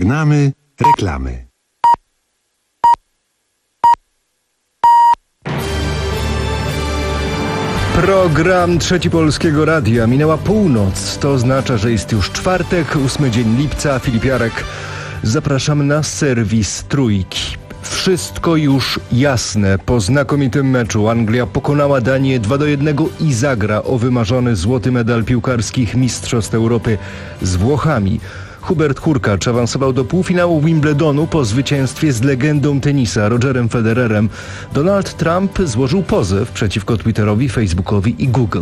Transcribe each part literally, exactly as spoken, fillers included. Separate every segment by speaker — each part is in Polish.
Speaker 1: Żegnamy reklamy.
Speaker 2: Program Trzeci Polskiego Radia. Minęła północ. To oznacza, że jest już czwartek, ósmy dzień lipca. Filip Jarek. Zapraszamy na serwis Trójki. Wszystko już jasne. Po znakomitym meczu Anglia pokonała Danię dwa do jednego i zagra o wymarzony złoty medal piłkarskich Mistrzostw Europy z Włochami. Hubert Hurkacz awansował do półfinału Wimbledonu po zwycięstwie z legendą tenisa Rogerem Federerem. Donald Trump złożył pozew przeciwko Twitterowi, Facebookowi i Google.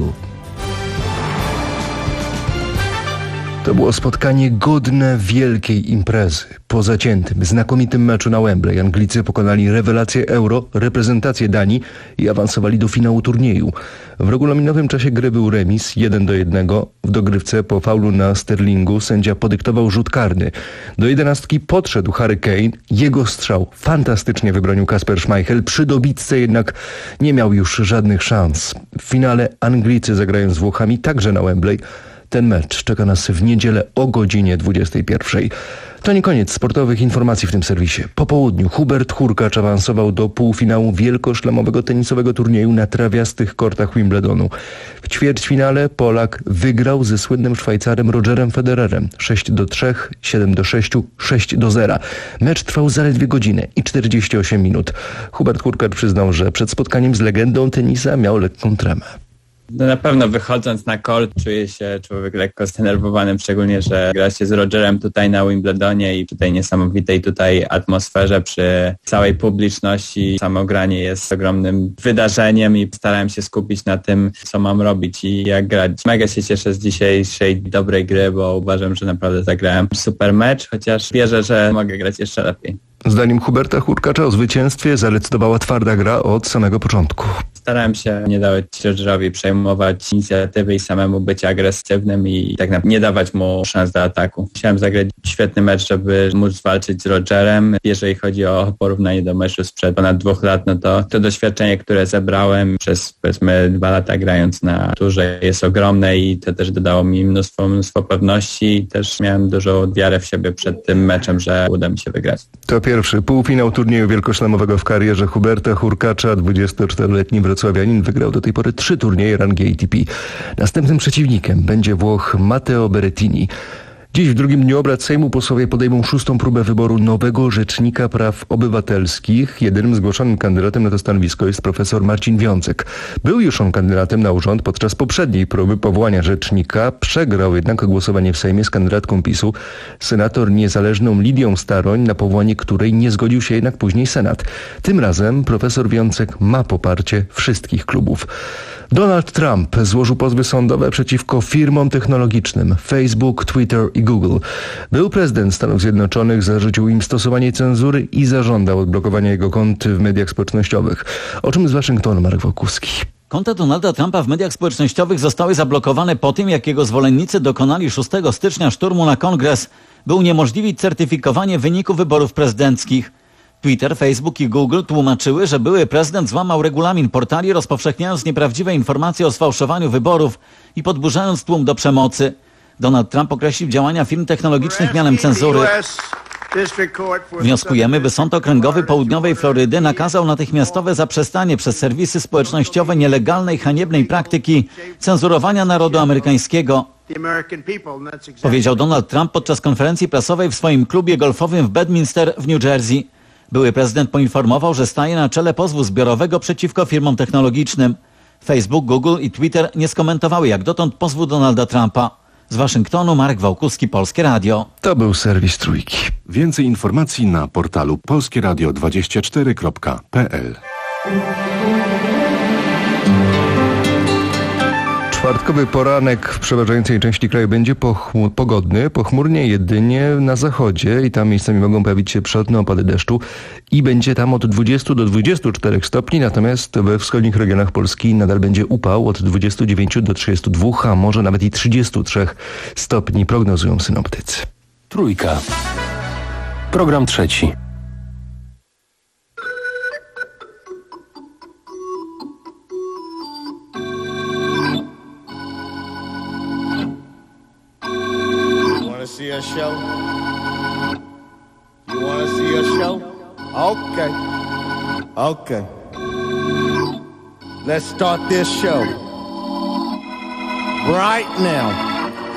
Speaker 2: To było spotkanie godne wielkiej imprezy. Po zaciętym, znakomitym meczu na Wembley Anglicy pokonali rewelację Euro, reprezentację Danii i awansowali do finału turnieju. W regulaminowym czasie gry był remis jeden do jednego. W dogrywce po faulu na Sterlingu sędzia podyktował rzut karny. Do jedenastki podszedł Harry Kane. Jego strzał fantastycznie wybronił Kasper Schmeichel. Przy dobitce jednak nie miał już żadnych szans. W finale Anglicy zagrają z Włochami także na Wembley. Ten mecz czeka nas w niedzielę o godzinie dwudziestej pierwszej. To nie koniec sportowych informacji w tym serwisie. Po południu Hubert Hurkacz awansował do półfinału wielkoszlemowego tenisowego turnieju na trawiastych kortach Wimbledonu. W ćwierćfinale Polak wygrał ze słynnym Szwajcarem Rogerem Federerem sześć do trzech, siedem do sześciu, sześć do zera. Mecz trwał zaledwie godzinę i czterdzieści osiem minut. Hubert Hurkacz przyznał, że przed spotkaniem z legendą tenisa miał lekką tremę.
Speaker 3: No na pewno wychodząc na kort czuje się człowiek lekko zdenerwowany, szczególnie, że gra się z Rogerem tutaj na Wimbledonie i przy tej niesamowitej tutaj atmosferze, przy całej publiczności. Samo granie jest ogromnym wydarzeniem i starałem się skupić na tym, co mam robić i jak grać. Mega się cieszę z dzisiejszej dobrej gry, bo uważam, że naprawdę zagrałem super mecz, chociaż wierzę, że mogę grać jeszcze lepiej.
Speaker 2: Zdaniem Huberta Hurkacza o zwycięstwie zadecydowała twarda gra od samego początku.
Speaker 3: Starałem się nie dawać Rogerowi przejmować inicjatywy i samemu być agresywnym i tak naprawdę nie dawać mu szans do ataku. Chciałem zagrać świetny mecz, żeby móc walczyć z Rogerem. Jeżeli chodzi o porównanie do meczu sprzed ponad dwóch lat, no to to doświadczenie, które zebrałem przez powiedzmy dwa lata grając na turze jest ogromne i to też dodało mi mnóstwo, mnóstwo pewności i też miałem dużą wiarę w siebie przed tym meczem, że uda mi się wygrać.
Speaker 2: To pierwszy półfinał turnieju wielkoszlemowego w karierze Huberta Hurkacza. dwudziestoczteroletni wrocławianin wygrał do tej pory trzy turnieje rangi A T P. Następnym przeciwnikiem będzie Włoch Matteo Berrettini. Dziś w drugim dniu obrad Sejmu posłowie podejmą szóstą próbę wyboru nowego Rzecznika Praw Obywatelskich. Jedynym zgłoszonym kandydatem na to stanowisko jest profesor Marcin Wiącek. Był już on kandydatem na urząd podczas poprzedniej próby powołania rzecznika. Przegrał jednak głosowanie w Sejmie z kandydatką PiSu, senator niezależną Lidią Staroń, na powołanie której nie zgodził się jednak później Senat. Tym razem profesor Wiącek ma poparcie wszystkich klubów. Donald Trump złożył pozwy sądowe przeciwko firmom technologicznym Facebook, Twitter i Google. Był prezydent Stanów Zjednoczonych zarzucił im stosowanie cenzury i zażądał odblokowania jego kont w mediach społecznościowych. O czym z Waszyngtonu Marek Wokuski.
Speaker 4: Konta Donalda Trumpa w mediach społecznościowych zostały zablokowane po tym, jak jego zwolennicy dokonali szóstego stycznia szturmu na Kongres, by uniemożliwić certyfikowanie wyników wyborów prezydenckich. Twitter, Facebook i Google tłumaczyły, że były prezydent złamał regulamin portali, rozpowszechniając nieprawdziwe informacje o sfałszowaniu wyborów i podburzając tłum do przemocy. Donald Trump określił działania firm technologicznych mianem cenzury. Wnioskujemy, by Sąd Okręgowy Południowej Florydy nakazał natychmiastowe zaprzestanie przez serwisy społecznościowe nielegalnej, haniebnej praktyki cenzurowania narodu amerykańskiego. Powiedział Donald Trump podczas konferencji prasowej w swoim klubie golfowym w Bedminster w New Jersey. Były prezydent poinformował, że staje na czele pozwu zbiorowego przeciwko firmom technologicznym. Facebook, Google i Twitter nie skomentowały jak dotąd pozwu Donalda Trumpa. Z Waszyngtonu Marek Wałkuski, Polskie Radio.
Speaker 2: To był serwis Trójki.
Speaker 1: Więcej informacji na portalu polskie radio dwadzieścia cztery kropka p l.
Speaker 2: Czwartkowy poranek w przeważającej części kraju będzie pochmu- pogodny, pochmurnie jedynie na zachodzie i tam miejscami mogą pojawić się przelotne opady deszczu i będzie tam od dwudziestu do dwudziestu czterech stopni, natomiast we wschodnich regionach Polski nadal będzie upał od dwudziestu dziewięciu do trzydziestu dwóch, a może nawet i trzydziestu trzech stopni, prognozują synoptycy.
Speaker 5: Trójka. Program trzeci.
Speaker 6: See a show? Okay. Okay. Let's start this show right now.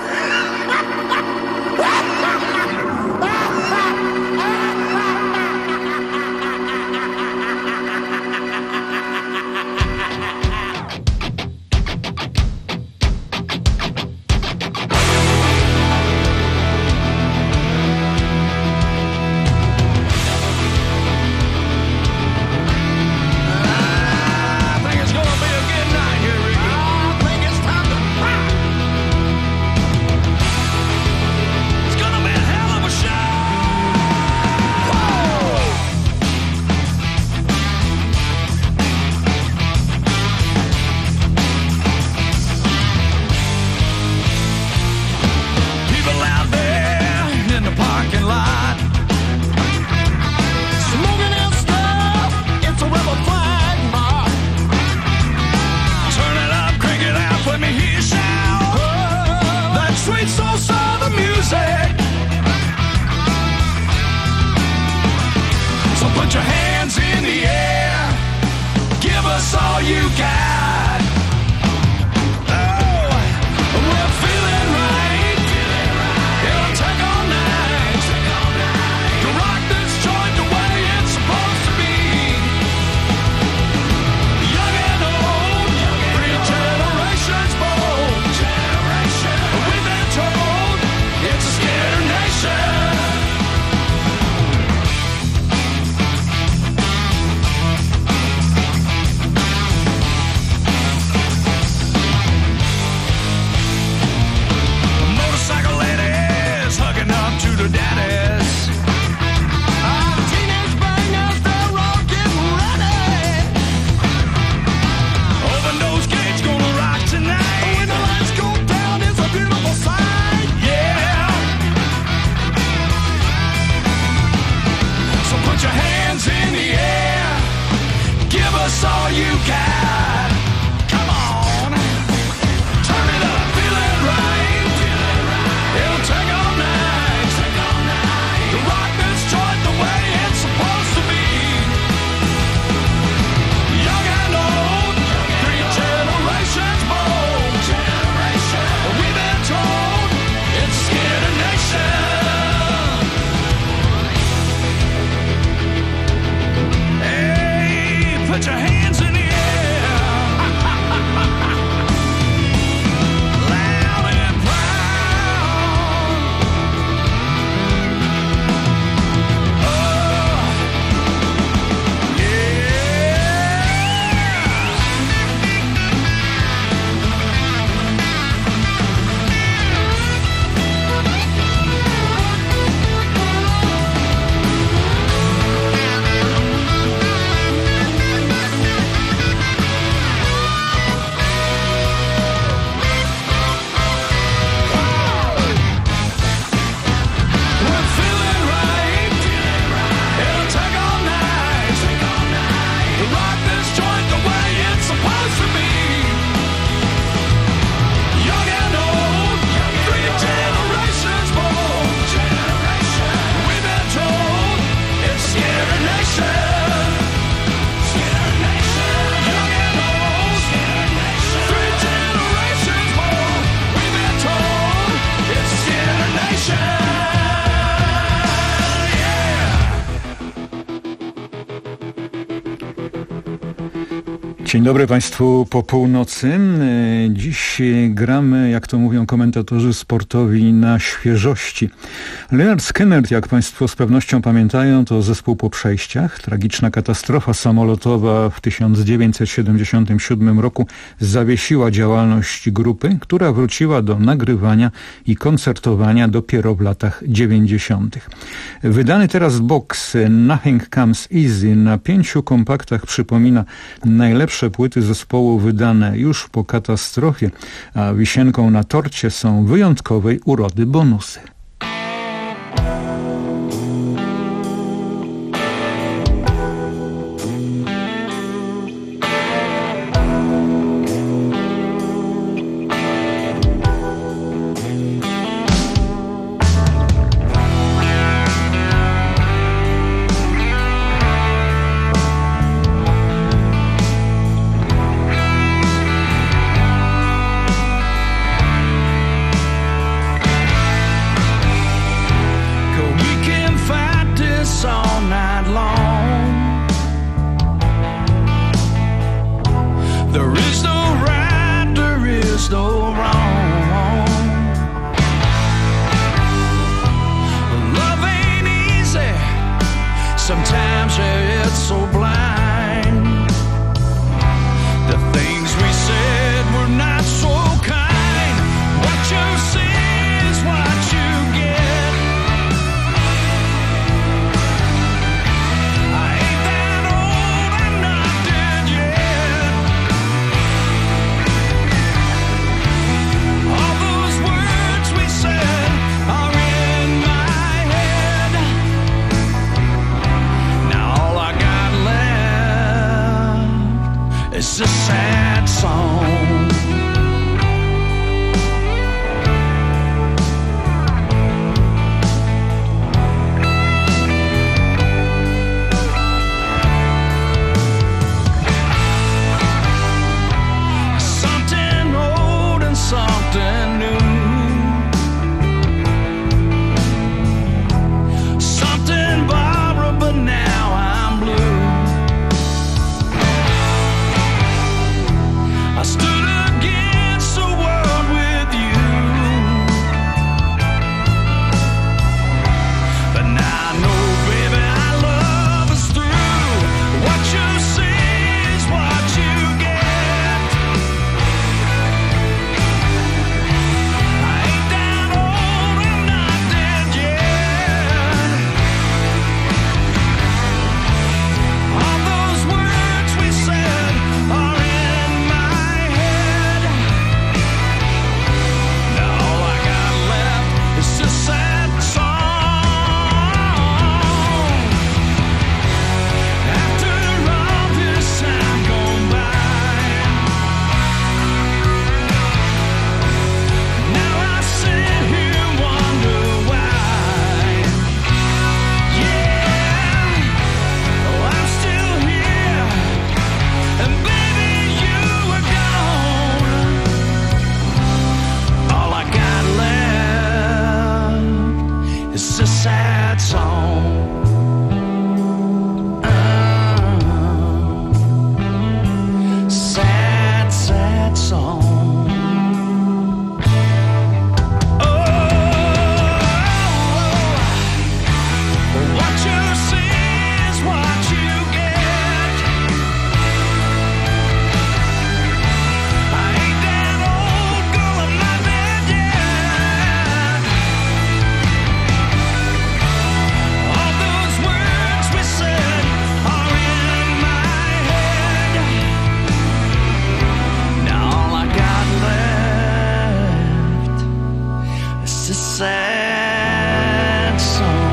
Speaker 7: Dzień dobry Państwu po północy. Dziś gramy, jak to mówią komentatorzy sportowi, na świeżości. Lynyrd Skynyrd, jak Państwo z pewnością pamiętają, to zespół po przejściach. Tragiczna katastrofa samolotowa w tysiąc dziewięćset siedemdziesiątym siódmym roku zawiesiła działalność grupy, która wróciła do nagrywania i koncertowania dopiero w latach dziewięćdziesiątych. Wydany teraz boks Nothing Comes Easy na pięciu kompaktach przypomina najlepsze płyty zespołu wydane już po katastrofie, a wisienką na torcie są wyjątkowej urody bonusy.
Speaker 8: go wrong. Love ain't easy, sometimes yeah, it's so blind. The things we said were not so kind. What you see is what you get. I ain't that old, I'm not dead yet. All those words we said are in my head. Now all I got left is a sad song. Something old and something new. Something borrowed, but now I'm blue. I stood against the world with you, but now I know, baby, our love is through. What you see is what you get. I ain't that old, I'm not dead yet. All those words we said are in my head. Now all I got left is this sad song. After all this time gone by, now I sit here and wonder why. Yeah, oh, I'm still here, and baby, you were gone. All I got left is a sad song. Ah, sad, sad song. Oh, what you see is what you get. I ain't that old, girl, I'm not dead yet. All those words we said are in my head. Now all I got left is a sad song.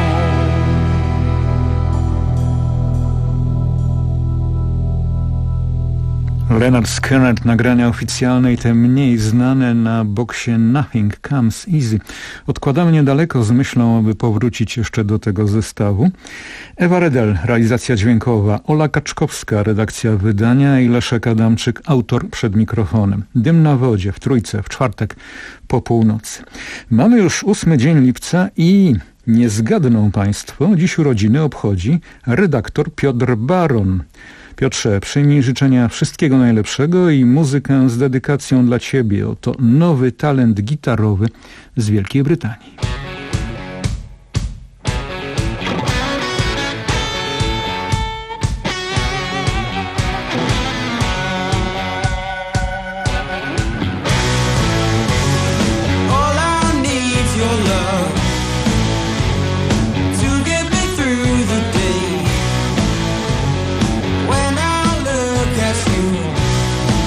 Speaker 7: Leonard Skinner, nagrania oficjalne i te mniej znane na boksie Nothing Comes Easy. Odkładamy niedaleko z myślą, aby powrócić jeszcze do tego zestawu. Ewa Redel, realizacja dźwiękowa, Ola Kaczkowska, redakcja wydania i Leszek Adamczyk, autor przed mikrofonem. Dym na wodzie w Trójce w czwartek po północy. Mamy już ósmy dzień lipca i nie zgadną Państwo, dziś urodziny obchodzi redaktor Piotr Baron. Piotrze, przyjmij życzenia wszystkiego najlepszego i muzykę z dedykacją dla Ciebie. Oto nowy talent gitarowy z Wielkiej Brytanii.
Speaker 8: All I need's your love to get me through the day. When I look at you,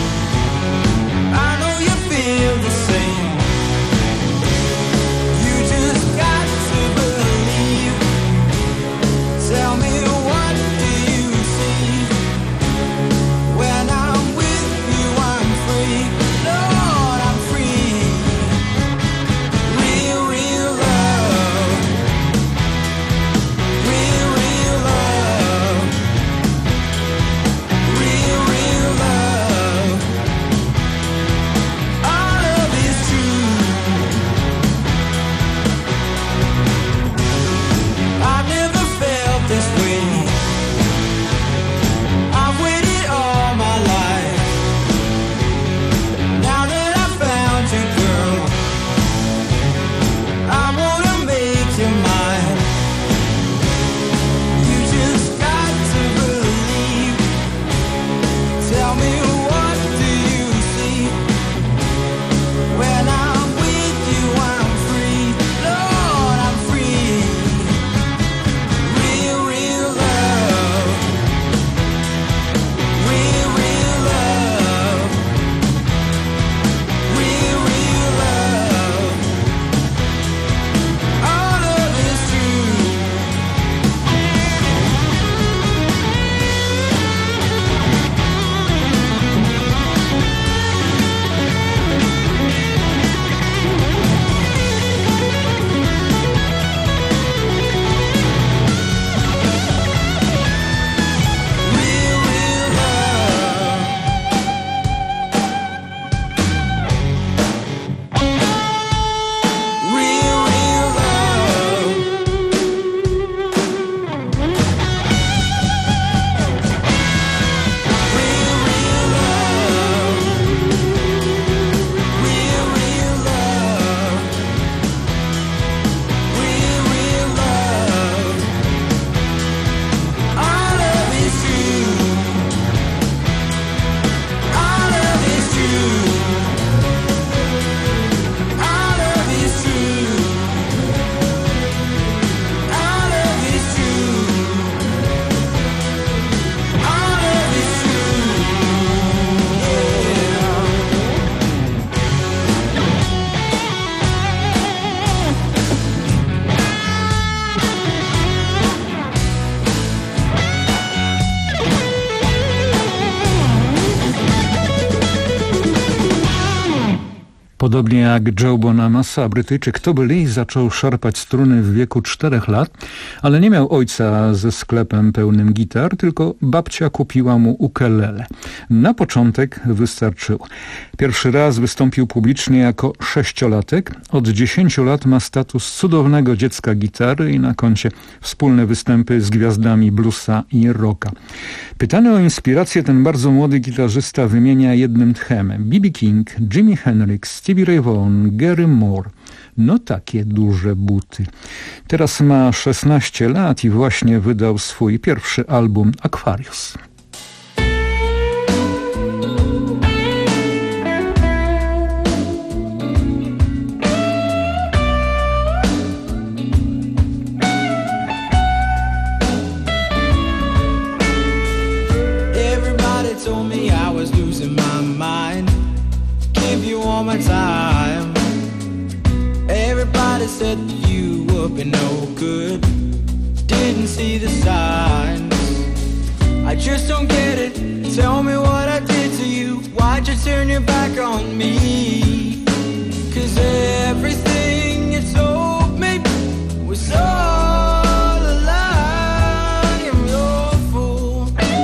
Speaker 8: I know you feel the same. You just
Speaker 7: Podobnie jak Joe Bonamassa, Brytyjczyk Toby Lee zaczął szarpać struny w wieku czterech lat, ale nie miał ojca ze sklepem pełnym gitar, tylko babcia kupiła mu ukelele. Na początek wystarczyło. Pierwszy raz wystąpił publicznie jako sześciolatek. Od dziesięciu lat ma status cudownego dziecka gitary i na koncie wspólne występy z gwiazdami bluesa i rocka. Pytany o inspirację, ten bardzo młody gitarzysta wymienia jednym tchem B B King, Jimi Hendrix, Stevie Ray Vaughan, Gary Moore. No takie duże buty. Teraz ma szesnaście lat i właśnie wydał swój pierwszy album Aquarius.
Speaker 8: Told me I was losing my mind. Give you all my time. Everybody said that you would be no good. Didn't see the signs. I just don't get it. Tell me what I did to you. Why'd you turn your back on me? 'Cause everything you told me was all a lie. I'm your fool.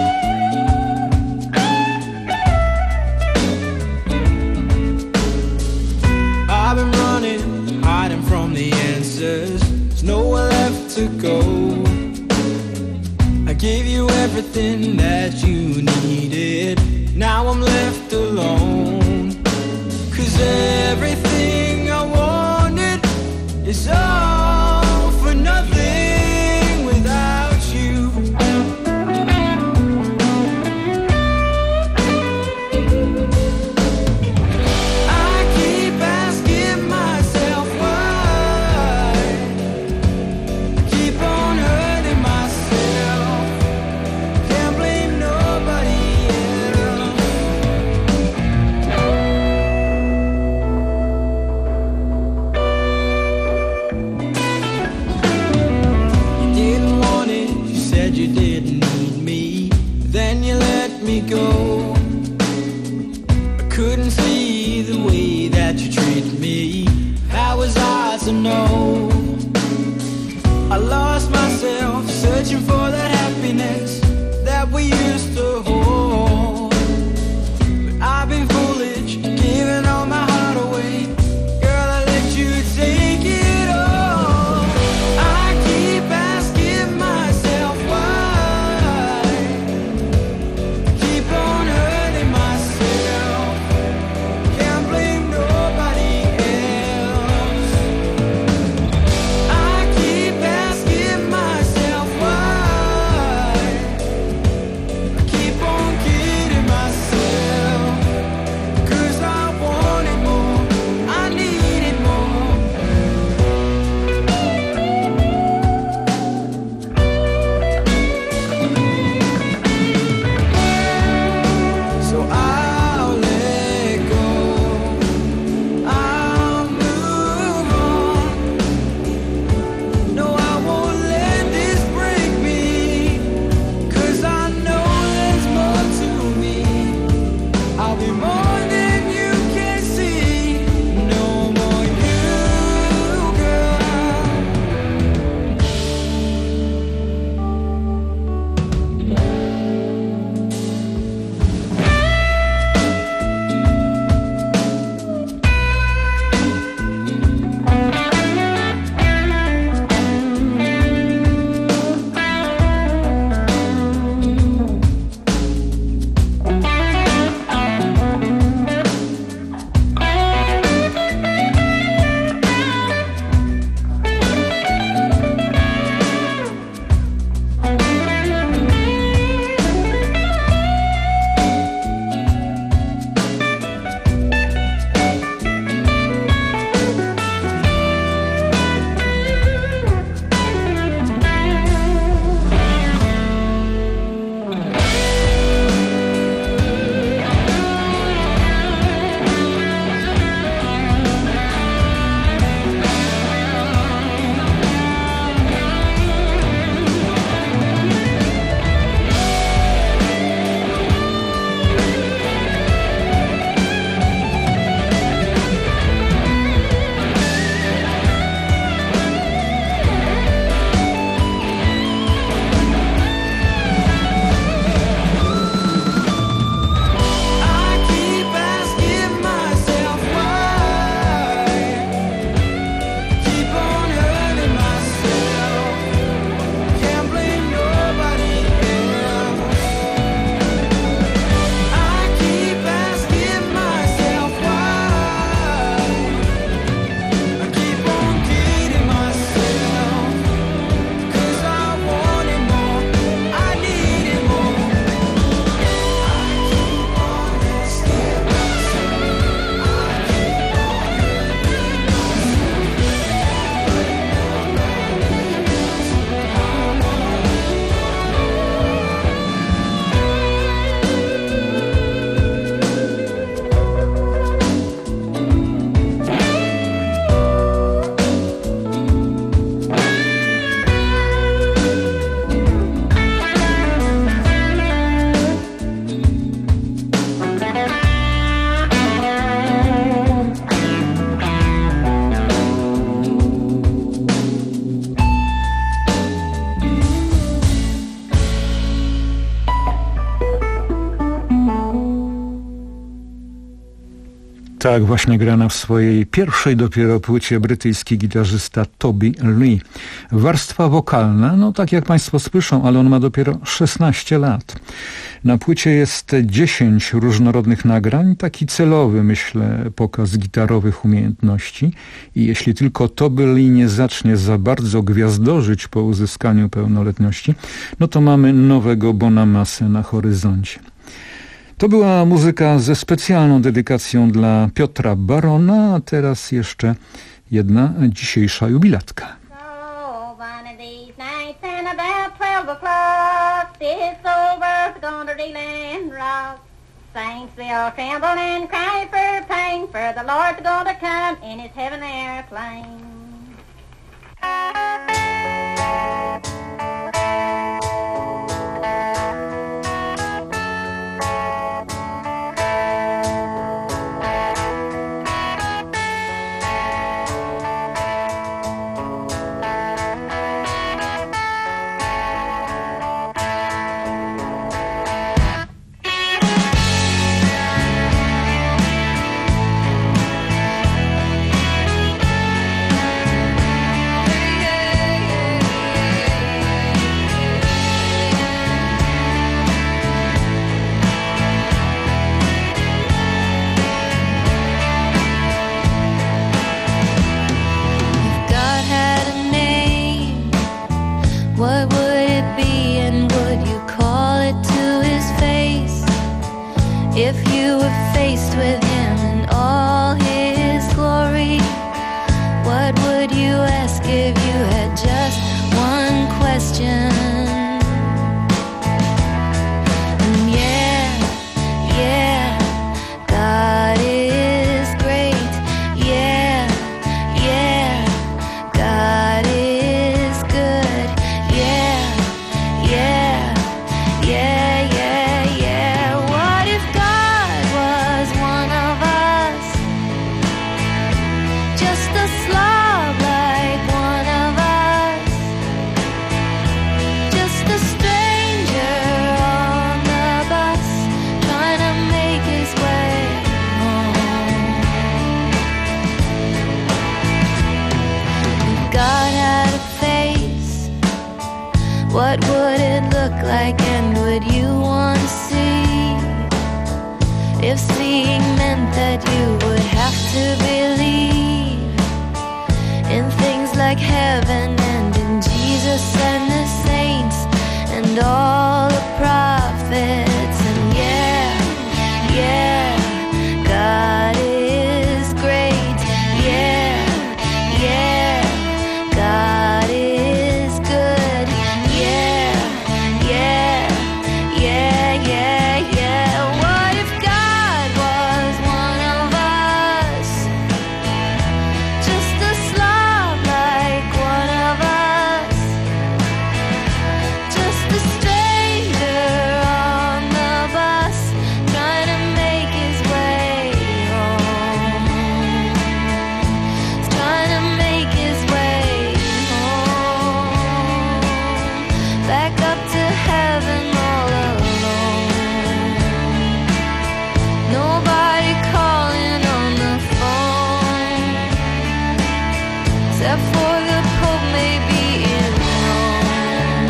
Speaker 8: I've been running, hiding from the answers. There's nowhere left to go. I gave you everything that you needed. Now I'm left alone. 'Cause everything I wanted is all for nothing without you. I keep asking myself why. Keep on hurting myself. Can't blame nobody else.
Speaker 7: Tak właśnie gra na w swojej pierwszej dopiero płycie brytyjski gitarzysta Toby Lee. Warstwa wokalna, no tak jak Państwo słyszą, ale on ma dopiero szesnaście lat. Na płycie jest dziesięć różnorodnych nagrań, taki celowy, myślę, pokaz gitarowych umiejętności. I jeśli tylko Toby Lee nie zacznie za bardzo gwiazdorzyć po uzyskaniu pełnoletności, no to mamy nowego Bonamassę na horyzoncie. To była muzyka ze specjalną dedykacją dla Piotra Barona, a teraz jeszcze jedna dzisiejsza jubilatka.
Speaker 9: Saints, they all tremble and cry for pain, for the Lord's gonna come in his heaven airplane.
Speaker 10: What would it be, and would you call it to his face? If you were faced with him in all his glory, what would you ask if you had just one question? And yeah, yeah, God is great. Yeah, yeah, God is good. Yeah, yeah, yeah, yeah, yeah. What if God was one of us? Just a slob like one of us. Just a stranger on the bus, trying to make his way home. If God had a face, what would it look like, and would you want to see? If seeing meant that you would have to believe in things like heaven and in Jesus and the saints and all the prophets. And yeah, yeah, God is great. Yeah, yeah, God is good. Yeah, yeah, yeah, yeah, yeah. What if God was one of us? Just a slob like one of us. Just a stranger on the bus, trying to make his way home. He's trying to make his way home. Back up to heaven all alone. Nobody calling on the phone, except for the Pope maybe in Rome.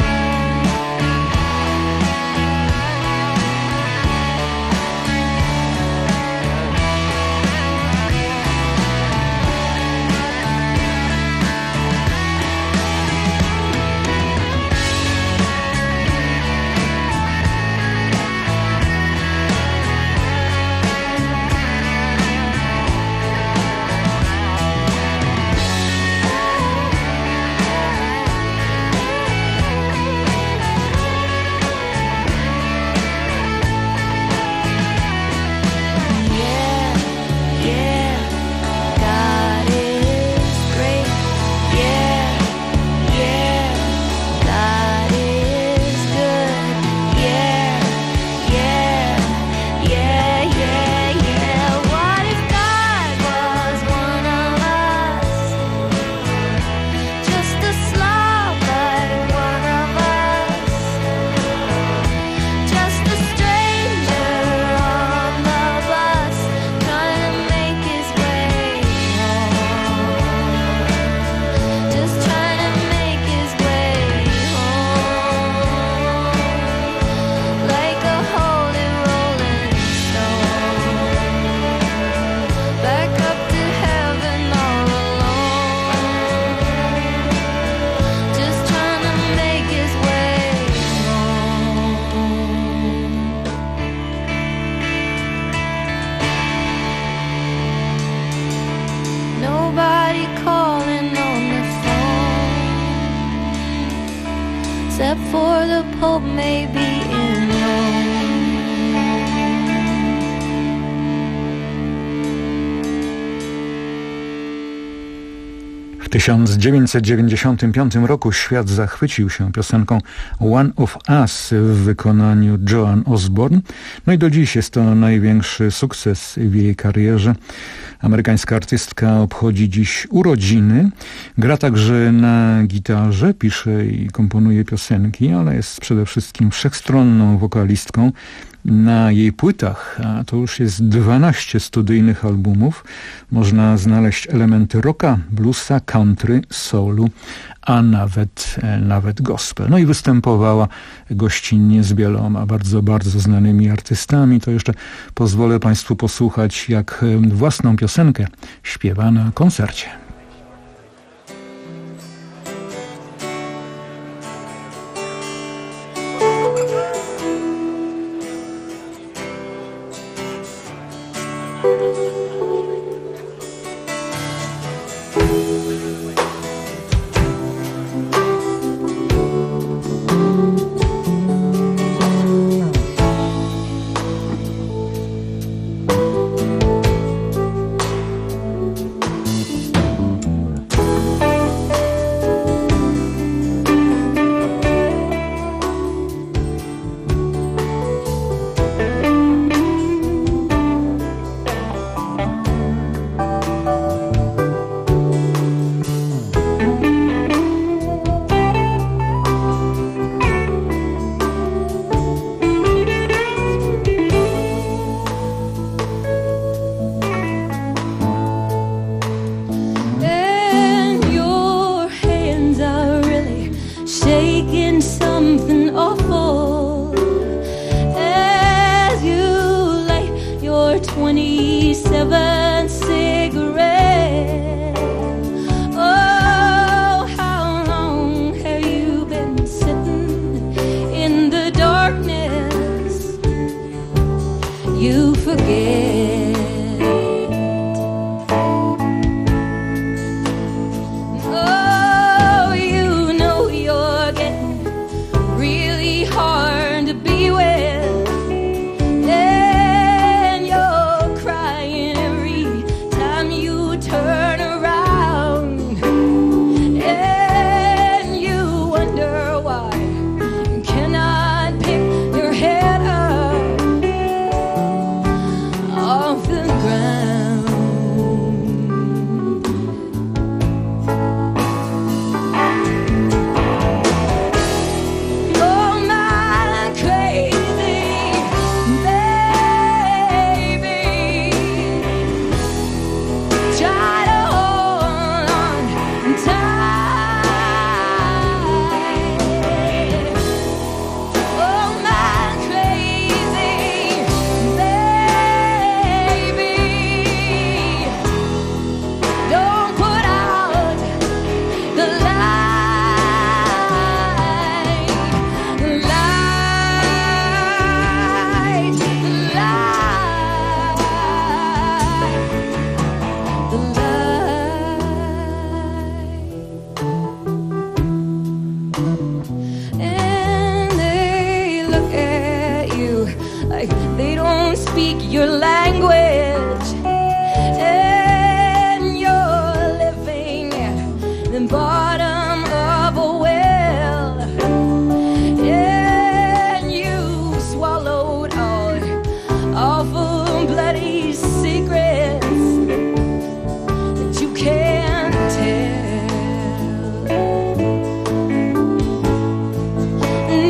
Speaker 10: except for the Pope maybe in Rome.
Speaker 7: W tysiąc dziewięćset dziewięćdziesiątym piątym roku świat zachwycił się piosenką One of Us w wykonaniu Joan Osborne. No i do dziś jest to największy sukces w jej karierze. Amerykańska artystka obchodzi dziś urodziny. Gra także na gitarze, pisze i komponuje piosenki, ale jest przede wszystkim wszechstronną wokalistką. Na jej płytach, a to już jest dwanaście studyjnych albumów, można znaleźć elementy rocka, bluesa, country, soulu, a nawet, nawet gospel. No i występowała gościnnie z wieloma bardzo, bardzo znanymi artystami. To jeszcze pozwolę Państwu posłuchać, jak własną piosenkę śpiewa na koncercie.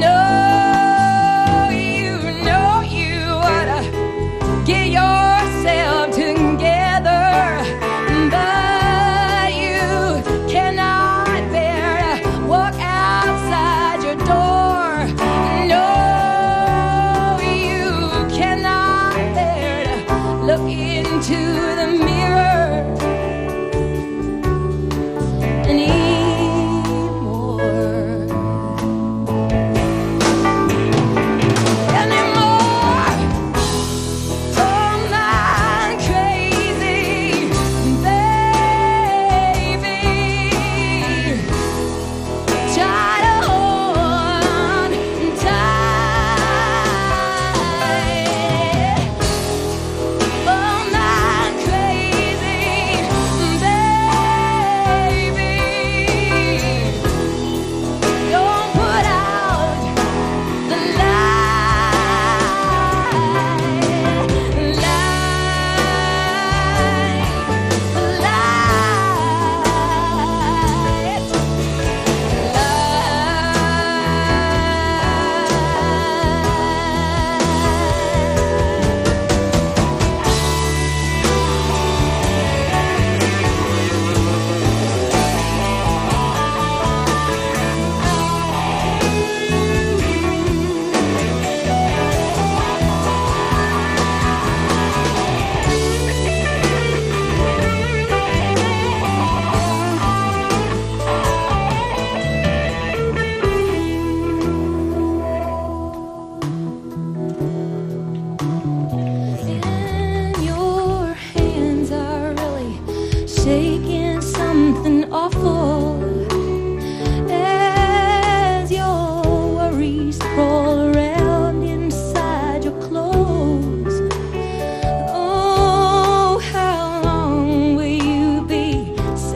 Speaker 8: Get yourself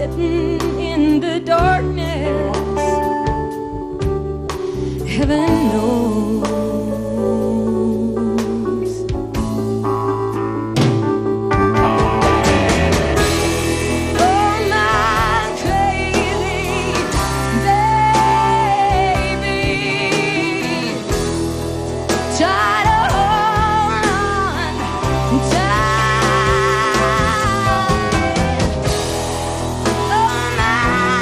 Speaker 10: sitting in the darkness. Heaven knows. Oh, my crazy baby, try to hold on tight. Oh, my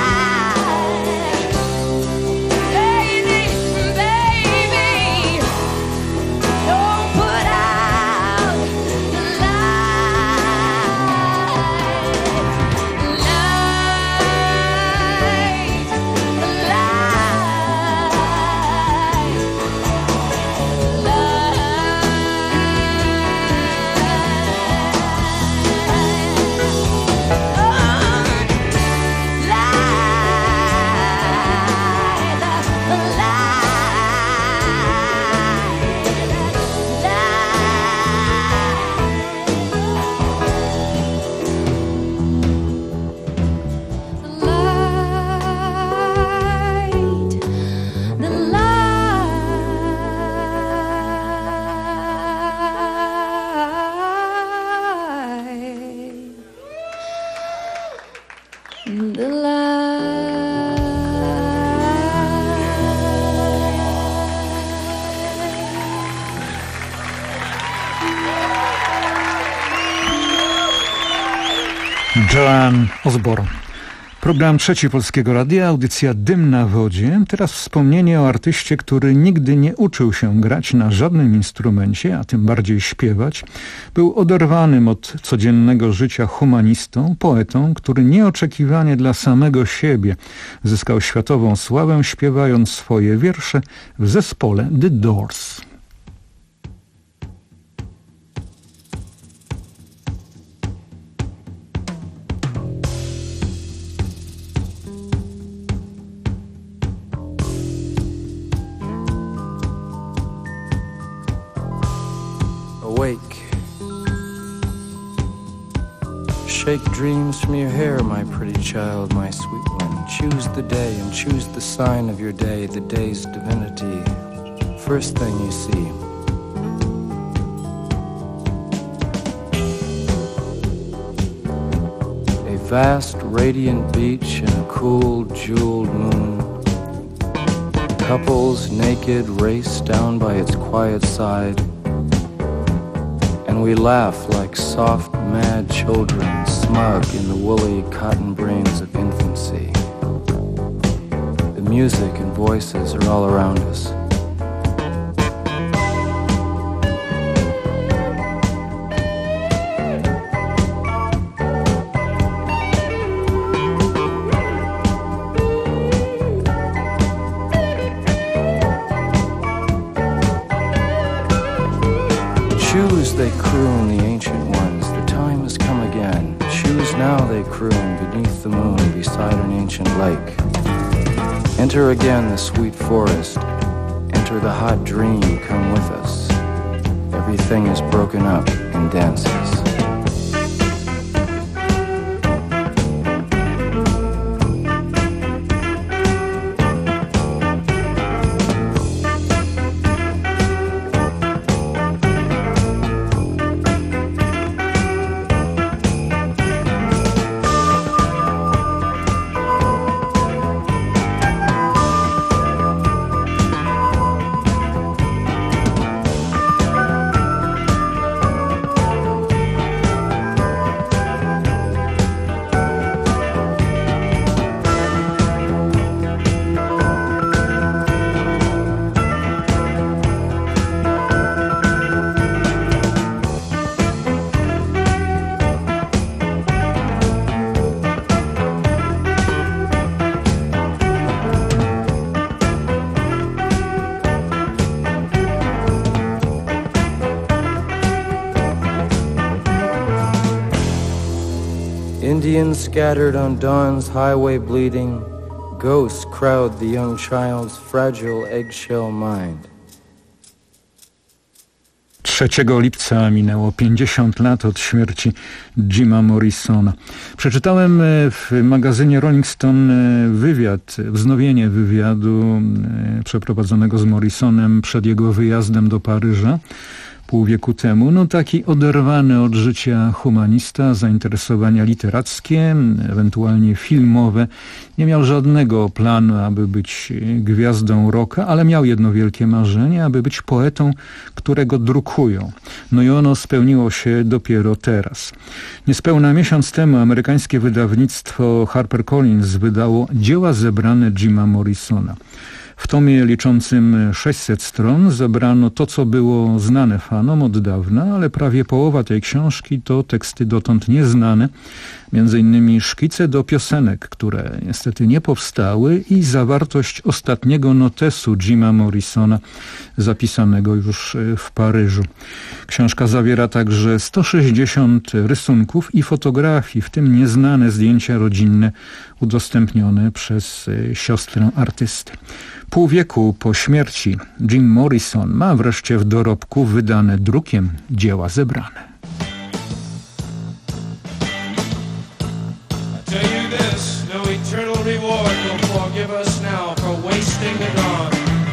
Speaker 10: crazy baby, don't put out the light, the light, the
Speaker 7: Joan Osborne. Program Trzeci Polskiego Radia, audycja Dym na wodzie. Teraz wspomnienie o artyście, który nigdy nie uczył się grać na żadnym instrumencie, a tym bardziej śpiewać. Był oderwanym od codziennego życia humanistą, poetą, który nieoczekiwanie dla samego siebie zyskał światową sławę, śpiewając swoje wiersze w zespole The Doors.
Speaker 11: Awake. Shake dreams from your hair, my pretty child, my sweet one. Choose the day and choose the sign of your day, the day's divinity. First thing you see. A vast, radiant beach and a cool, jeweled moon. Couples naked race down by its quiet side. And we laugh like soft, mad children, smug in the woolly cotton brains of infancy. The music and voices are all around us. Choose, they croon, the ancient ones, the time has come again. Choose now, they croon, beneath the moon, beside an ancient lake. Enter again the sweet forest, enter the hot dream, come with us. Everything is broken up in dances. Indians scattered on dawn's highway bleeding, ghosts crowd the young child's fragile eggshell mind.
Speaker 7: trzeciego lipca minęło pięćdziesiąt lat od śmierci Jima Morrisona. Przeczytałem w magazynie Rolling Stone wywiad, wznowienie wywiadu przeprowadzonego z Morrisonem przed jego wyjazdem do Paryża pół wieku temu. No taki oderwany od życia humanista, zainteresowania literackie, ewentualnie filmowe. Nie miał żadnego planu, aby być gwiazdą rocka, ale miał jedno wielkie marzenie, aby być poetą, którego drukują. No i ono spełniło się dopiero teraz. Niespełna miesiąc temu amerykańskie wydawnictwo HarperCollins wydało dzieła zebrane Jima Morrisona. W tomie liczącym sześćset stron zebrano to, co było znane fanom od dawna, ale prawie połowa tej książki to teksty dotąd nieznane, między innymi szkice do piosenek, które niestety nie powstały i zawartość ostatniego notesu Jima Morrisona, zapisanego już w Paryżu. Książka zawiera także sto sześćdziesiąt rysunków i fotografii, w tym nieznane zdjęcia rodzinne udostępnione przez siostrę artysty. Pół wieku po śmierci Jim Morrison ma wreszcie w dorobku wydane drukiem dzieła zebrane.
Speaker 8: Tell you this, no eternal reward will forgive us now for wasting the dawn.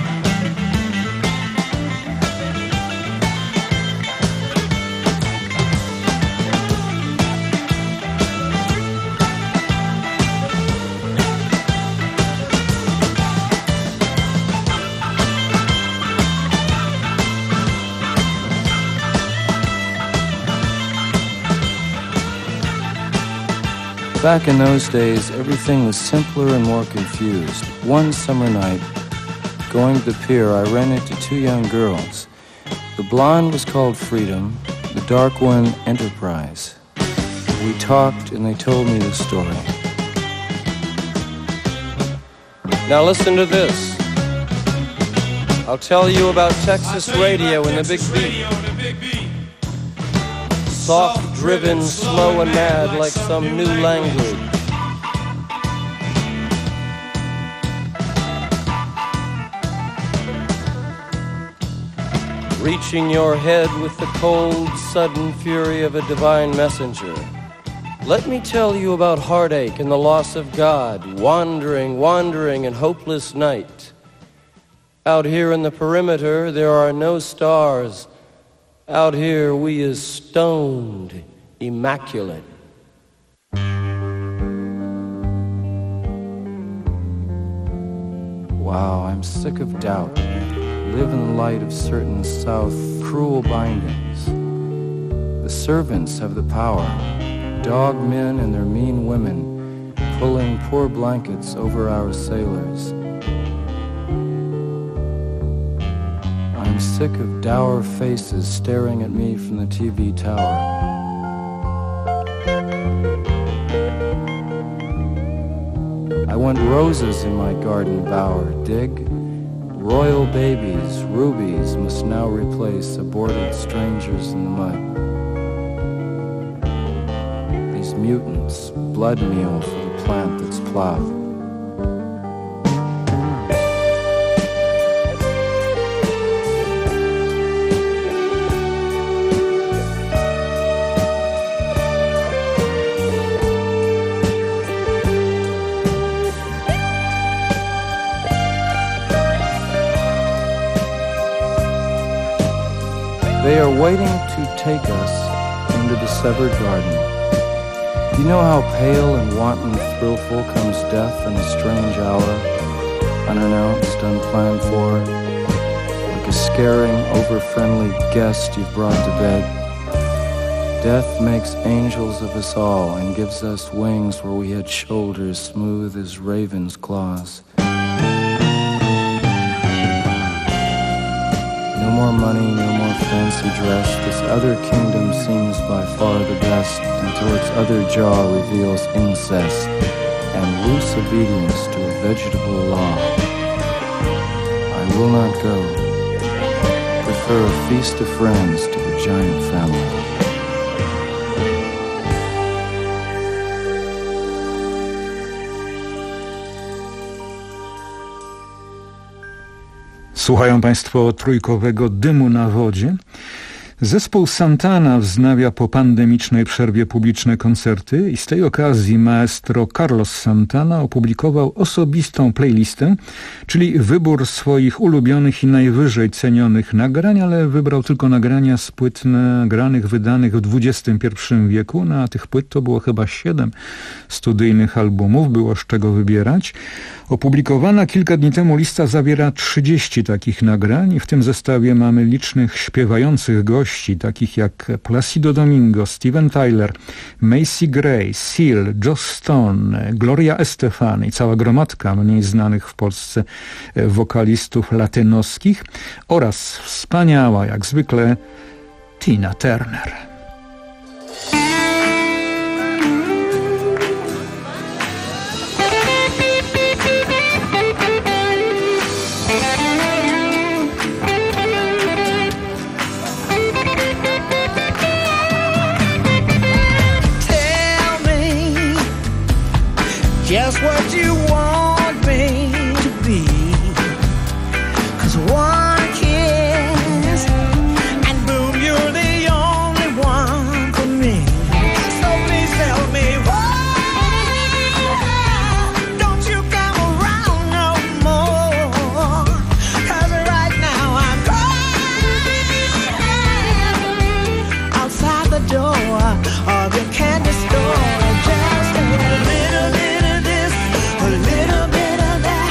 Speaker 11: Back in those days, everything was simpler and more confused. One summer night, going to the pier, I ran into two young girls. The blonde was called Freedom, the dark one Enterprise. We talked and they told me the story.
Speaker 12: Now listen to this. I'll tell you about Texas radio and the Big Beat. Soft, driven, slow and mad like some new language. Reaching your head with the cold, sudden fury of a divine messenger. Let me tell you about heartache and the loss of God, wandering, wandering in hopeless night. Out here in the perimeter, there are no stars. Out here we is stoned, immaculate.
Speaker 11: Wow, I'm sick of doubt. Live in the light of certain South cruel bindings. The servants have the power. Dog men and their mean women pulling poor blankets over our sailors. I'm sick of dour faces staring at me from the T V tower. I want roses in my garden bower, dig? Royal babies, rubies must now replace aborted strangers in the mud. These mutants, blood meal for the plant that's plowed. They are waiting to take us into the severed garden. You know how pale and wanton thrillful comes death in a strange hour, unannounced, unplanned for, like a scaring, over-friendly guest you've brought to bed. Death makes angels of us all and gives us wings where we had shoulders smooth as ravens' claws. No more money, no more fancy dress. This other kingdom seems by far the best, until its other jaw reveals incest and loose obedience to a vegetable law. I will not go. Prefer a feast of friends to the giant family.
Speaker 7: Słuchają Państwo trójkowego Dymu na wodzie. Zespół Santana wznawia po pandemicznej przerwie publiczne koncerty i z tej okazji maestro Carlos Santana opublikował osobistą playlistę, czyli wybór swoich ulubionych i najwyżej cenionych nagrań, ale wybrał tylko nagrania z płyt nagranych, wydanych w dwudziestym pierwszym wieku. No, a tych płyt to było chyba siedem studyjnych albumów, było z czego wybierać. Opublikowana kilka dni temu lista zawiera trzydzieści takich nagrań i w tym zestawie mamy licznych śpiewających gości, takich jak Placido Domingo, Steven Tyler, Macy Gray, Seal, Joss Stone, Gloria Estefan i cała gromadka mniej znanych w Polsce wokalistów latynoskich oraz wspaniała jak zwykle Tina Turner.
Speaker 8: Just what you want me to be, 'cause one kiss and boom, you're the only one for me. So please tell me why don't you come around no more, 'cause right now I'm crying outside the door of your candy store. Just a little bit, a little bit of that.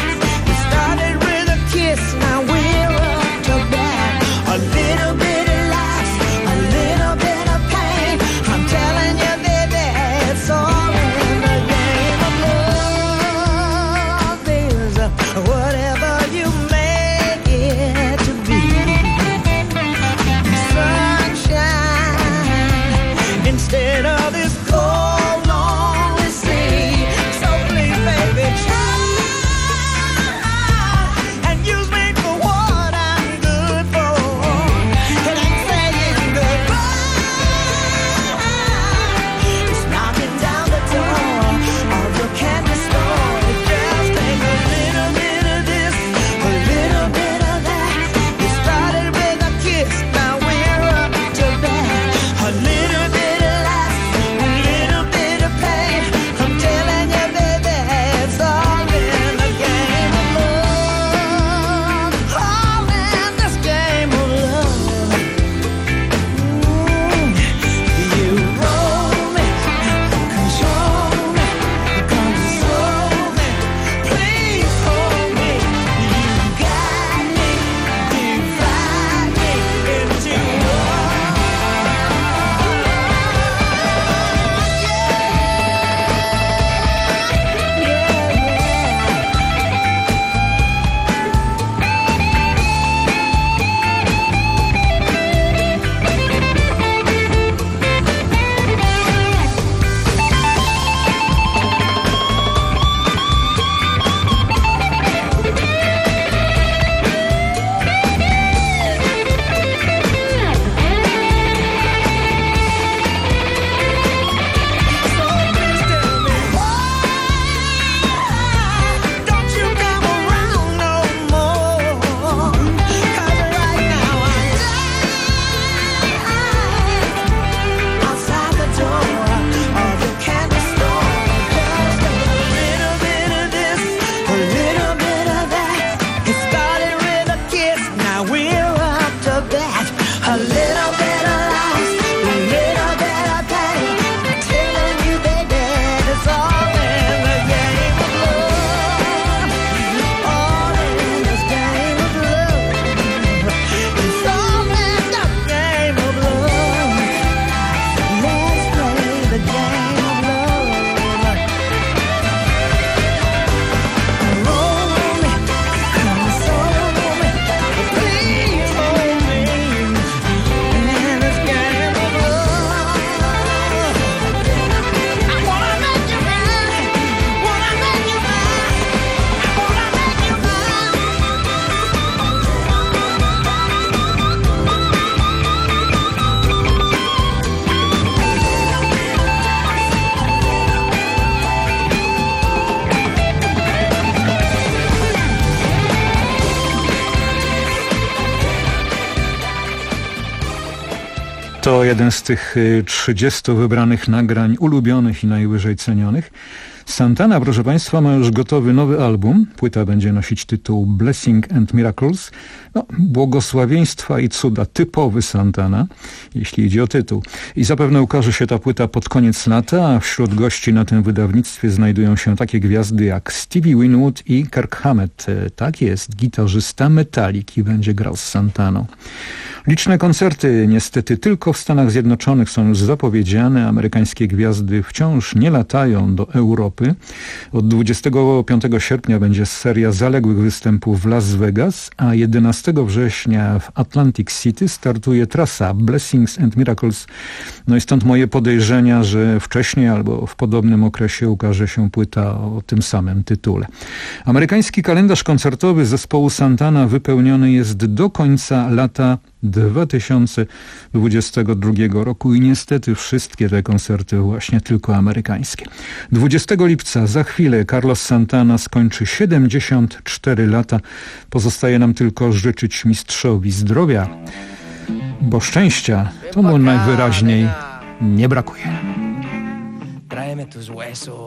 Speaker 7: To jeden z tych trzydziestu wybranych nagrań ulubionych i najwyżej cenionych. Santana, proszę Państwa, ma już gotowy nowy album. Płyta będzie nosić tytuł Blessing and Miracles. No, błogosławieństwa i cuda. Typowy Santana, jeśli idzie o tytuł. I zapewne ukaże się ta płyta pod koniec lata, a wśród gości na tym wydawnictwie znajdują się takie gwiazdy jak Stevie Winwood i Kirk Hammett. Tak jest, gitarzysta Metallicy będzie grał z Santaną. Liczne koncerty niestety tylko w Stanach Zjednoczonych są już zapowiedziane. Amerykańskie gwiazdy wciąż nie latają do Europy. Od dwudziestego piątego sierpnia będzie seria zaległych występów w Las Vegas, a jedenastego września w Atlantic City startuje trasa Blessings and Miracles. No i stąd moje podejrzenia, że wcześniej albo w podobnym okresie ukaże się płyta o tym samym tytule. Amerykański kalendarz koncertowy zespołu Santana wypełniony jest do końca lata dwa tysiące dwudziestego drugiego roku i niestety wszystkie te koncerty właśnie tylko amerykańskie. dwudziestego lipca za chwilę Carlos Santana skończy siedemdziesiąt cztery lata. Pozostaje nam tylko życzyć mistrzowi zdrowia, bo szczęścia to mu najwyraźniej nie brakuje.
Speaker 8: Tráeme tus huesos.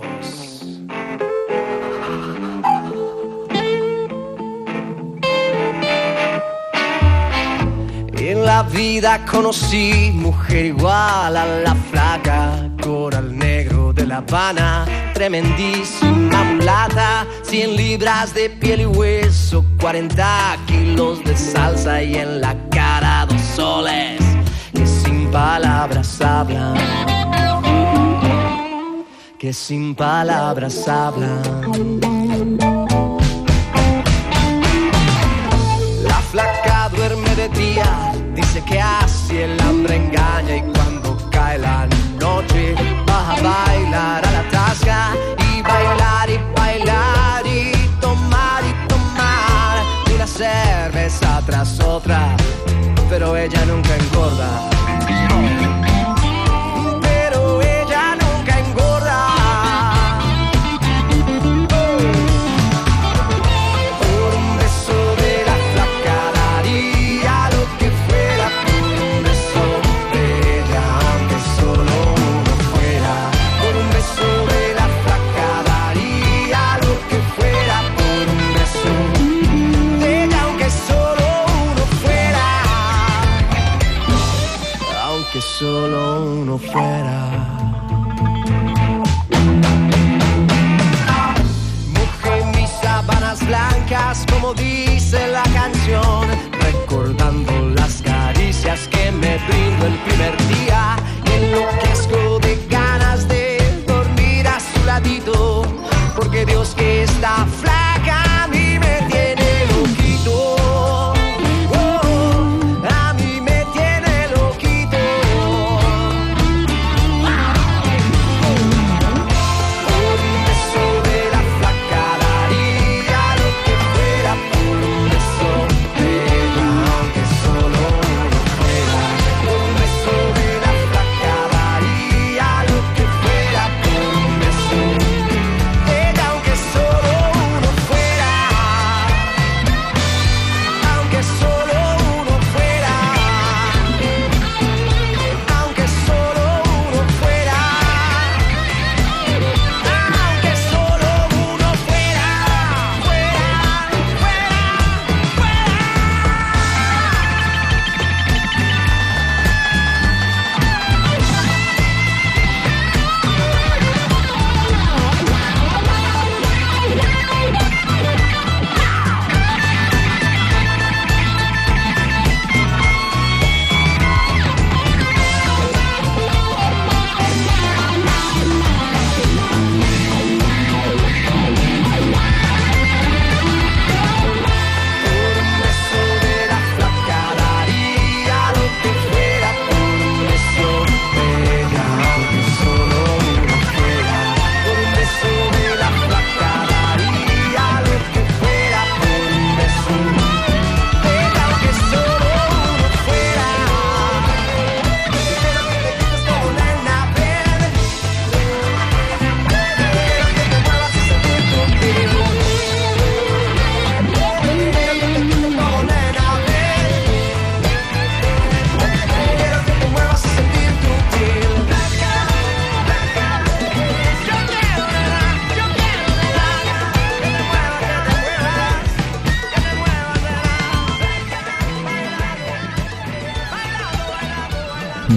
Speaker 8: En la vida conocí mujer igual a la flaca, coral negro de La Habana, tremendísima mulata, cien libras de piel y hueso, cuarenta kilos de salsa y en la cara dos soles que sin palabras hablan, que sin palabras hablan. La flaca duerme de día, dice que así el hambre engaña y cuando cae la noche va a bailar a la tasca y bailar y bailar y tomar y tomar una cerveza tras otra, pero ella nunca engorda. Pero ella nunca engorda. Por un beso de la flaca daría lo que fuera, por un beso de ella, aunque solo uno fuera. Por un beso de la flaca daría lo que fuera, por un beso de ella, aunque solo uno fuera. Aunque solo uno fuera. Mojé mis sábanas blancas, como dice la canción, recordando las caricias que me brindó el primer día. Y enloquezco de ganas de dormir a su ladito, porque Dios que está flaca a mí me tiene loquito. Oh, a mí me tiene loquito. Por un beso de la flaca daría lo que fuera, por un beso de ella, aunque solo uno fuera. Por un beso de la flaca daría lo que fuera, por un beso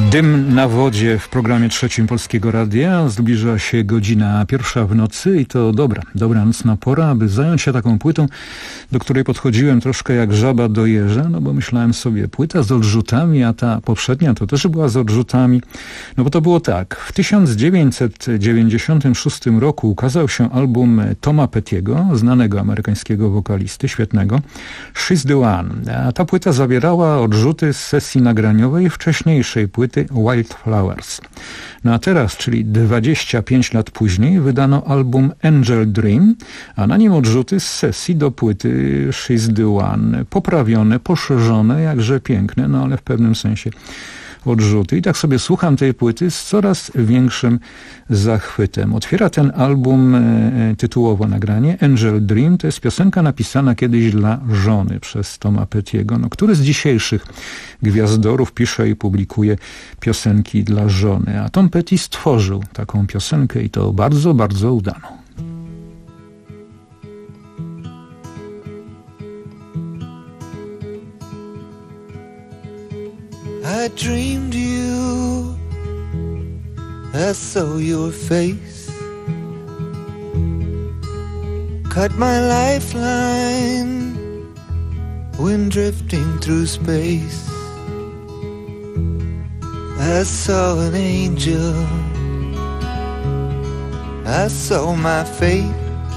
Speaker 7: Dym na wodzie w programie trzecim Polskiego Radia. Zbliża się godzina pierwsza w nocy i to dobra, dobra nocna pora, aby zająć się taką płytą, do której podchodziłem troszkę jak żaba do jeża, no bo myślałem sobie, płyta z odrzutami, a ta poprzednia to też była z odrzutami. No bo to było tak, w tysiąc dziewięćset dziewięćdziesiątym szóstym roku ukazał się album Toma Pettiego, znanego amerykańskiego wokalisty, świetnego, She's the One. A ta płyta zawierała odrzuty z sesji nagraniowej wcześniejszej płyty Wildflowers. No a teraz, czyli dwadzieścia pięć lat później, wydano album Angel Dream, a na nim odrzuty z sesji do płyty She's the One. Poprawione, poszerzone, jakże piękne, no ale w pewnym sensie odrzuty. I tak sobie słucham tej płyty z coraz większym zachwytem. Otwiera ten album e, tytułowo nagranie Angel Dream. To jest piosenka napisana kiedyś dla żony przez Toma Pettiego, no, który z dzisiejszych gwiazdorów pisze i publikuje piosenki dla żony. A Tom Petty stworzył taką piosenkę i to bardzo, bardzo udaną.
Speaker 13: I dreamed you, I saw your face, cut my lifeline when drifting through space. I saw an angel, I saw my fate.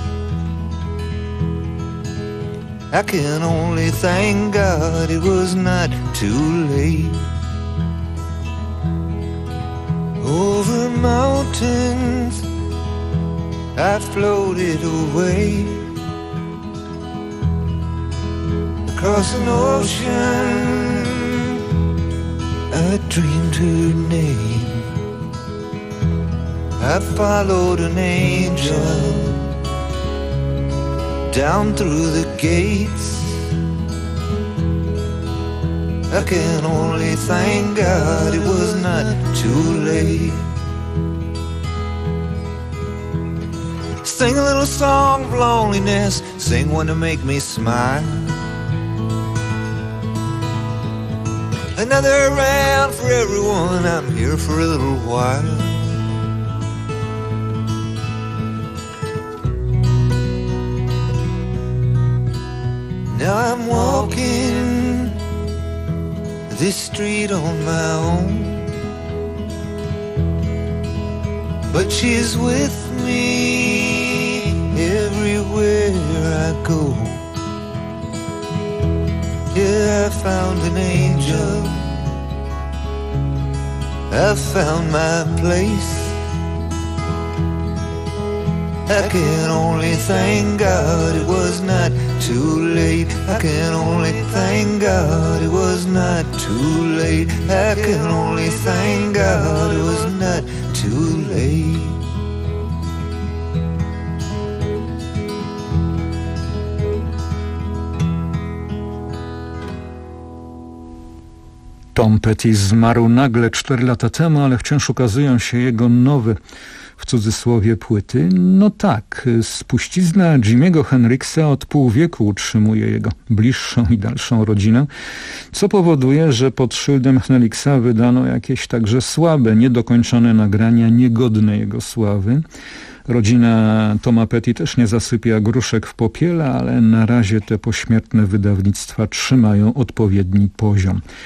Speaker 13: I can only thank God it was not too late. Over mountains I floated away, across an ocean I dreamed her name. I followed an angel down through the gates. I can only thank God it was not too late. Sing a little song of loneliness, sing one to make me smile. Another round for everyone, I'm here for a little while. Now I'm walking this street on my own, but she's with me everywhere I go. Yeah, I found an angel, I found my place. I can only thank God it was not too late. I can only thank God it was not too late. I can only thank God it was not too late.
Speaker 7: Tom Petty zmarł nagle cztery lata temu, ale wciąż ukazują się jego nowe, w cudzysłowie, płyty. No tak, spuścizna Jimiego Hendrixa od pół wieku utrzymuje jego bliższą i dalszą rodzinę, co powoduje, że pod szyldem Hendrixa wydano jakieś także słabe, niedokończone nagrania, niegodne jego sławy. Rodzina Toma Petty też nie zasypia gruszek w popiele, ale na razie te pośmiertne wydawnictwa trzymają odpowiedni poziom.